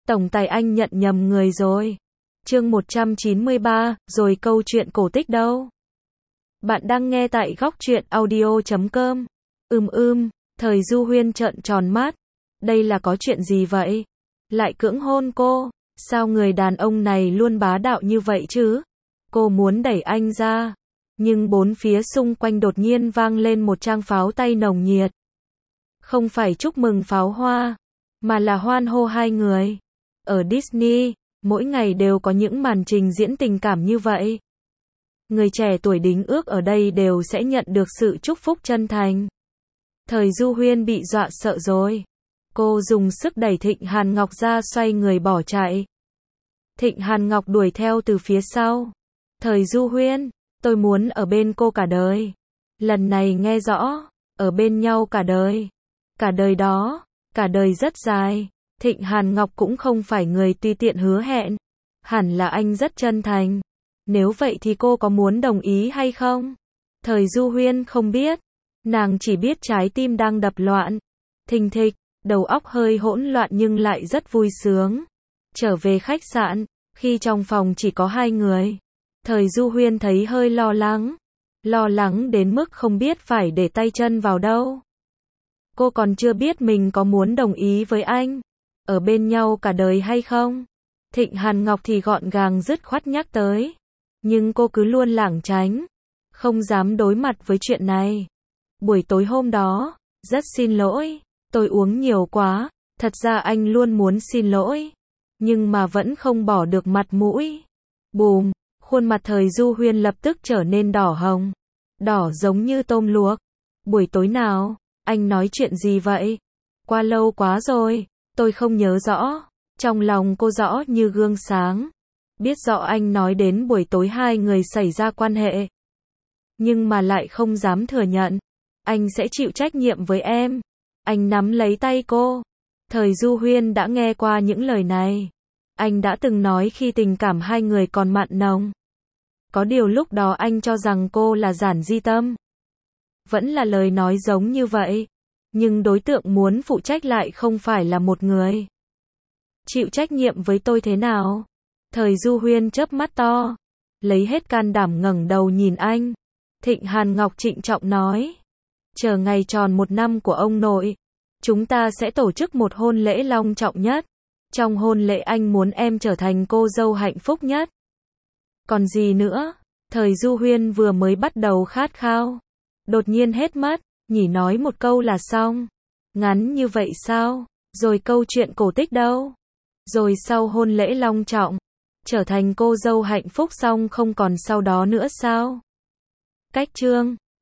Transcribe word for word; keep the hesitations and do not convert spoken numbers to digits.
Tổng tài anh nhận nhầm người rồi. Chương một trăm chín mươi ba, rồi câu chuyện cổ tích đâu? Bạn đang nghe tại góc truyện audio chấm com. Ưm ưm, Thời Du Huyên trợn tròn mắt. Đây là có chuyện gì vậy? Lại cưỡng hôn cô? Sao người đàn ông này luôn bá đạo như vậy chứ? Cô muốn đẩy anh ra. Nhưng bốn phía xung quanh đột nhiên vang lên một tràng pháo tay nồng nhiệt. Không phải chúc mừng pháo hoa, mà là hoan hô hai người. Ở Disney, mỗi ngày đều có những màn trình diễn tình cảm như vậy. Người trẻ tuổi đính ước ở đây đều sẽ nhận được sự chúc phúc chân thành. Thời Du Huyên bị dọa sợ rồi. Cô dùng sức đẩy Thịnh Hàn Ngọc ra, xoay người bỏ chạy. Thịnh Hàn Ngọc đuổi theo từ phía sau. Thời Du Huyên, tôi muốn ở bên cô cả đời. Lần này nghe rõ, ở bên nhau cả đời. Cả đời đó, cả đời rất dài. Thịnh Hàn Ngọc cũng không phải người tùy tiện hứa hẹn. Hẳn là anh rất chân thành. Nếu vậy thì cô có muốn đồng ý hay không? Thời Du Huyên không biết. Nàng chỉ biết trái tim đang đập loạn. Thình thịch, đầu óc hơi hỗn loạn nhưng lại rất vui sướng. Trở về khách sạn, khi trong phòng chỉ có hai người. Thời Du Huyên thấy hơi lo lắng. Lo lắng đến mức không biết phải để tay chân vào đâu. Cô còn chưa biết mình có muốn đồng ý với anh. Ở bên nhau cả đời hay không? Thịnh Hàn Ngọc thì gọn gàng dứt khoát nhắc tới. Nhưng cô cứ luôn lảng tránh. Không dám đối mặt với chuyện này. Buổi tối hôm đó, rất xin lỗi. Tôi uống nhiều quá. Thật ra anh luôn muốn xin lỗi. Nhưng mà vẫn không bỏ được mặt mũi. Bùm, khuôn mặt Thời Du Huyên lập tức trở nên đỏ hồng. Đỏ giống như tôm luộc. Buổi tối nào? Anh nói chuyện gì vậy? Qua lâu quá rồi. Tôi không nhớ rõ. Trong lòng cô rõ như gương sáng. Biết rõ anh nói đến buổi tối hai người xảy ra quan hệ. Nhưng mà lại không dám thừa nhận. Anh sẽ chịu trách nhiệm với em. Anh nắm lấy tay cô. Thời Du Huyên đã nghe qua những lời này. Anh đã từng nói khi tình cảm hai người còn mặn nồng. Có điều lúc đó anh cho rằng cô là giản di tâm. Vẫn là lời nói giống như vậy. Nhưng đối tượng muốn phụ trách lại không phải là một người. Chịu trách nhiệm với tôi thế nào? Thời Du Huyên chớp mắt to. Lấy hết can đảm ngẩng đầu nhìn anh. Thịnh Hàn Ngọc trịnh trọng nói. Chờ ngày tròn một năm của ông nội. Chúng ta sẽ tổ chức một hôn lễ long trọng nhất. Trong hôn lễ anh muốn em trở thành cô dâu hạnh phúc nhất. Còn gì nữa? Thời Du Huyên vừa mới bắt đầu khát khao. Đột nhiên hết mất. Nhỉ nói một câu là xong. Ngắn như vậy sao? Rồi câu chuyện cổ tích đâu? Rồi sau hôn lễ long trọng, trở thành cô dâu hạnh phúc xong không còn sau đó nữa sao? Cách chương